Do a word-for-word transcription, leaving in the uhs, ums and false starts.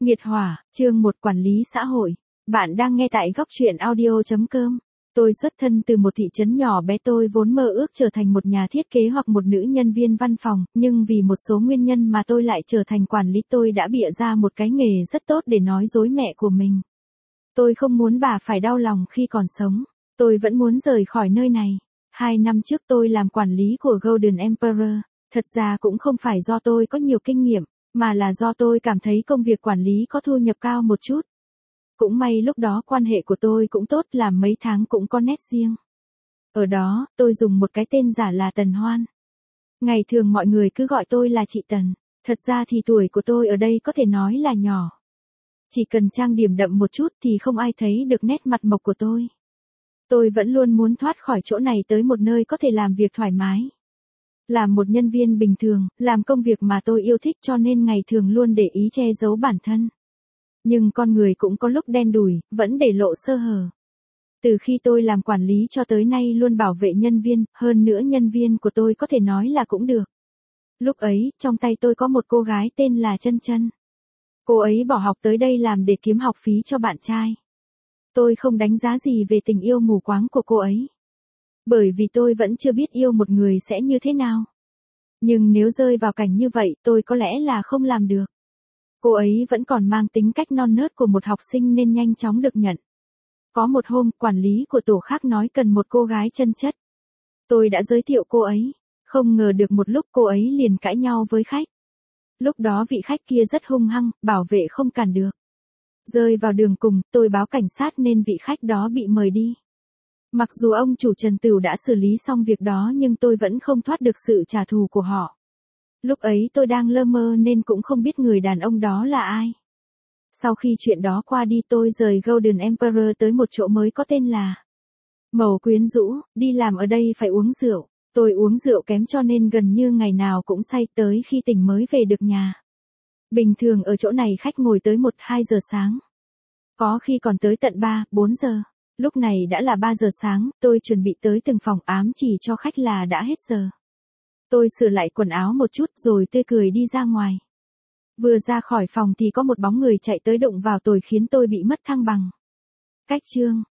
Nghiệt hỏa, chương một quản lý xã hội. Bạn đang nghe tại góc truyện audio chấm com. Tôi xuất thân từ một thị trấn nhỏ bé, tôi vốn mơ ước trở thành một nhà thiết kế hoặc một nữ nhân viên văn phòng, nhưng vì một số nguyên nhân mà tôi lại trở thành quản lý. Tôi đã bịa ra một cái nghề rất tốt để nói dối mẹ của mình. Tôi không muốn bà phải đau lòng khi còn sống. Tôi vẫn muốn rời khỏi nơi này. Hai năm trước tôi làm quản lý của Golden Emperor. Thật ra cũng không phải do tôi có nhiều kinh nghiệm, mà là do tôi cảm thấy công việc quản lý có thu nhập cao một chút. Cũng may lúc đó quan hệ của tôi cũng tốt, làm mấy tháng cũng có nét riêng. Ở đó, tôi dùng một cái tên giả là Tần Hoan. Ngày thường mọi người cứ gọi tôi là chị Tần. Thật ra thì tuổi của tôi ở đây có thể nói là nhỏ. Chỉ cần trang điểm đậm một chút thì không ai thấy được nét mặt mộc của tôi. Tôi vẫn luôn muốn thoát khỏi chỗ này tới một nơi có thể làm việc thoải mái. Làm một nhân viên bình thường, làm công việc mà tôi yêu thích, cho nên ngày thường luôn để ý che giấu bản thân. Nhưng con người cũng có lúc đen đủi, vẫn để lộ sơ hở. Từ khi tôi làm quản lý cho tới nay luôn bảo vệ nhân viên, hơn nữa nhân viên của tôi có thể nói là cũng được. Lúc ấy, trong tay tôi có một cô gái tên là Chân Chân. Cô ấy bỏ học tới đây làm để kiếm học phí cho bạn trai. Tôi không đánh giá gì về tình yêu mù quáng của cô ấy. Bởi vì tôi vẫn chưa biết yêu một người sẽ như thế nào. Nhưng nếu rơi vào cảnh như vậy, tôi có lẽ là không làm được. Cô ấy vẫn còn mang tính cách non nớt của một học sinh nên nhanh chóng được nhận. Có một hôm, quản lý của tổ khác nói cần một cô gái chân chất. Tôi đã giới thiệu cô ấy. Không ngờ được một lúc cô ấy liền cãi nhau với khách. Lúc đó vị khách kia rất hung hăng, bảo vệ không cản được. Rơi vào đường cùng, tôi báo cảnh sát nên vị khách đó bị mời đi. Mặc dù ông chủ Trần Tửu đã xử lý xong việc đó nhưng tôi vẫn không thoát được sự trả thù của họ. Lúc ấy tôi đang lơ mơ nên cũng không biết người đàn ông đó là ai. Sau khi chuyện đó qua đi, tôi rời Golden Emperor tới một chỗ mới có tên là Màu Quyến Rũ. Đi làm ở đây phải uống rượu. Tôi uống rượu kém cho nên gần như ngày nào cũng say, tới khi tỉnh mới về được nhà. Bình thường ở chỗ này khách ngồi tới một hai giờ sáng. Có khi còn tới tận ba, bốn giờ. Lúc này đã là ba giờ sáng, tôi chuẩn bị tới từng phòng, ám chỉ cho khách là đã hết giờ. Tôi sửa lại quần áo một chút rồi tươi cười đi ra ngoài. Vừa ra khỏi phòng thì có một bóng người chạy tới đụng vào tôi khiến tôi bị mất thăng bằng. Cách chương